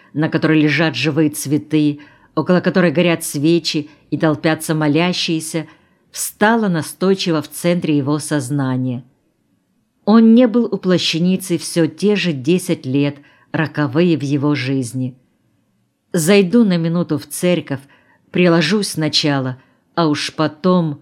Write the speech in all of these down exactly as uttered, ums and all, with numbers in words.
на которой лежат живые цветы, около которой горят свечи и толпятся молящиеся, встала настойчиво в центре его сознания. Он не был у плащаницы все те же десять лет, роковые в его жизни. «Зайду на минуту в церковь, приложусь сначала, а уж потом...»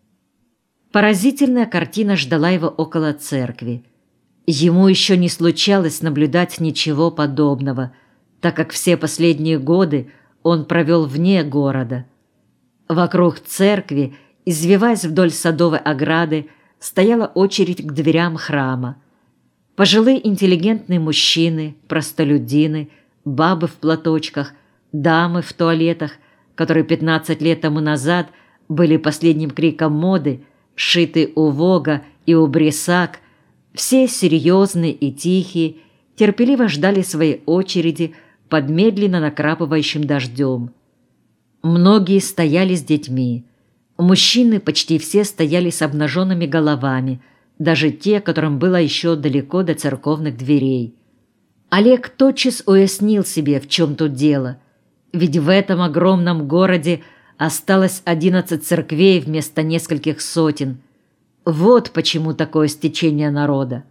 Поразительная картина ждала его около церкви. Ему еще не случалось наблюдать ничего подобного, так как все последние годы он провел вне города. Вокруг церкви, извиваясь вдоль садовой ограды, стояла очередь к дверям храма. Пожилые интеллигентные мужчины, простолюдины, бабы в платочках, дамы в туалетах, которые пятнадцать лет тому назад были последним криком моды, шиты у Вога и у Брисак, все серьезные и тихие, терпеливо ждали своей очереди под медленно накрапывающим дождем. Многие стояли с детьми. Мужчины почти все стояли с обнаженными головами, даже те, которым было еще далеко до церковных дверей. Олег тотчас уяснил себе, в чем тут дело, ведь в этом огромном городе осталось одиннадцать церквей вместо нескольких сотен. Вот почему такое стечение народа.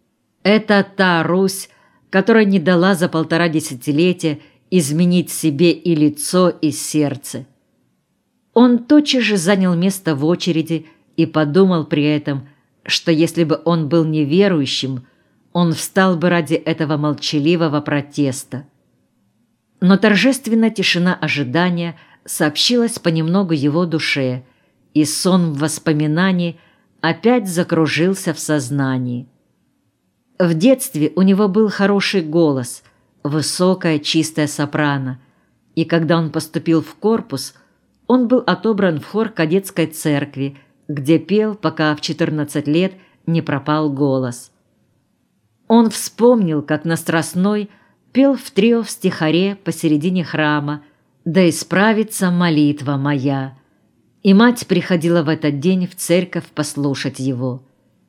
Это та Русь, которая не дала за полтора десятилетия изменить себе и лицо, и сердце. Он тотчас же занял место в очереди и подумал при этом, что если бы он был неверующим, он встал бы ради этого молчаливого протеста. Но торжественная тишина ожидания сообщилась понемногу его душе, и сон воспоминаний опять закружился в сознании. В детстве у него был хороший голос, высокая чистая сопрано, и когда он поступил в корпус, он был отобран в хор кадетской церкви, где пел, пока в четырнадцать лет не пропал голос. Он вспомнил, как на Страстной пел в трио в стихаре посередине храма «Да исправится молитва моя», и мать приходила в этот день в церковь послушать его.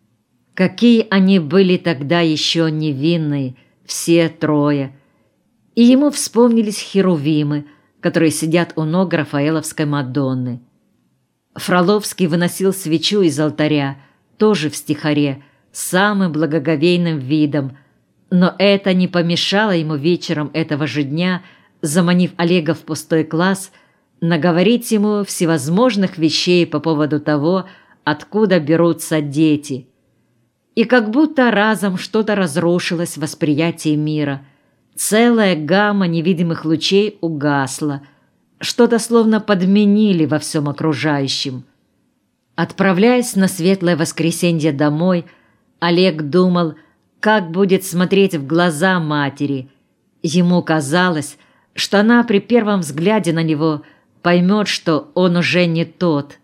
Какие они были тогда еще невинные, все трое. И ему вспомнились херувимы, которые сидят у ног Рафаэловской Мадонны. Фроловский выносил свечу из алтаря, тоже в стихаре, с самым благоговейным видом, но это не помешало ему вечером этого же дня, заманив Олега в пустой класс, наговорить ему всевозможных вещей по поводу того, откуда берутся дети. И как будто разом что-то разрушилось в восприятии мира. Целая гамма невидимых лучей угасла, что-то словно подменили во всем окружающем. Отправляясь на светлое воскресенье домой, Олег думал, как будет смотреть в глаза матери. Ему казалось, что она при первом взгляде на него поймет, что он уже не тот.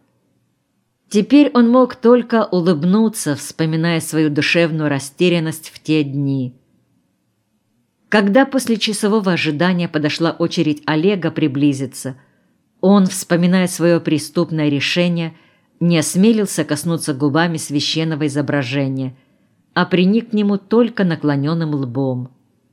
Теперь он мог только улыбнуться, вспоминая свою душевную растерянность в те дни. Когда после часового ожидания подошла очередь Олега приблизиться, он, вспоминая свое преступное решение, не осмелился коснуться губами священного изображения, а приник к нему только наклоненным лбом.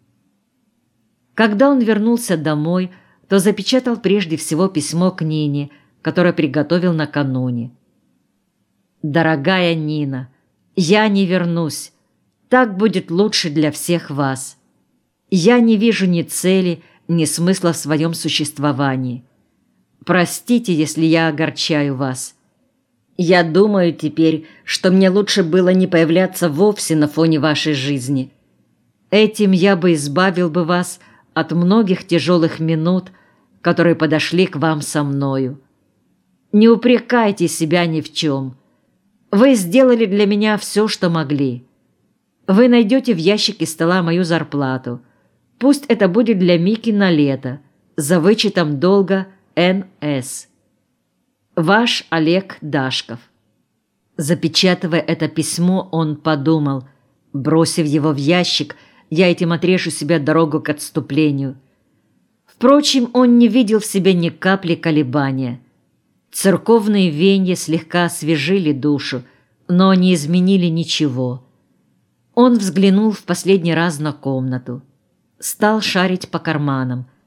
Когда он вернулся домой, то запечатал прежде всего письмо к Нине, которое приготовил накануне. «Дорогая Нина, я не вернусь. Так будет лучше для всех вас. Я не вижу ни цели, ни смысла в своем существовании. Простите, если я огорчаю вас. Я думаю теперь, что мне лучше было не появляться вовсе на фоне вашей жизни. Этим я бы избавил бы вас от многих тяжелых минут, которые подошли к вам со мною. Не упрекайте себя ни в чем. Вы сделали для меня все, что могли. Вы найдете в ящике стола мою зарплату. Пусть это будет для Мики на лето, за вычетом долга эн эс. Ваш Олег Дашков». Запечатывая это письмо, он подумал, бросив его в ящик, я этим отрежу себе дорогу к отступлению. Впрочем, он не видел в себе ни капли колебания. Церковные веяния слегка освежили душу, но не изменили ничего. Он взглянул в последний раз на комнату. Стал шарить по карманам,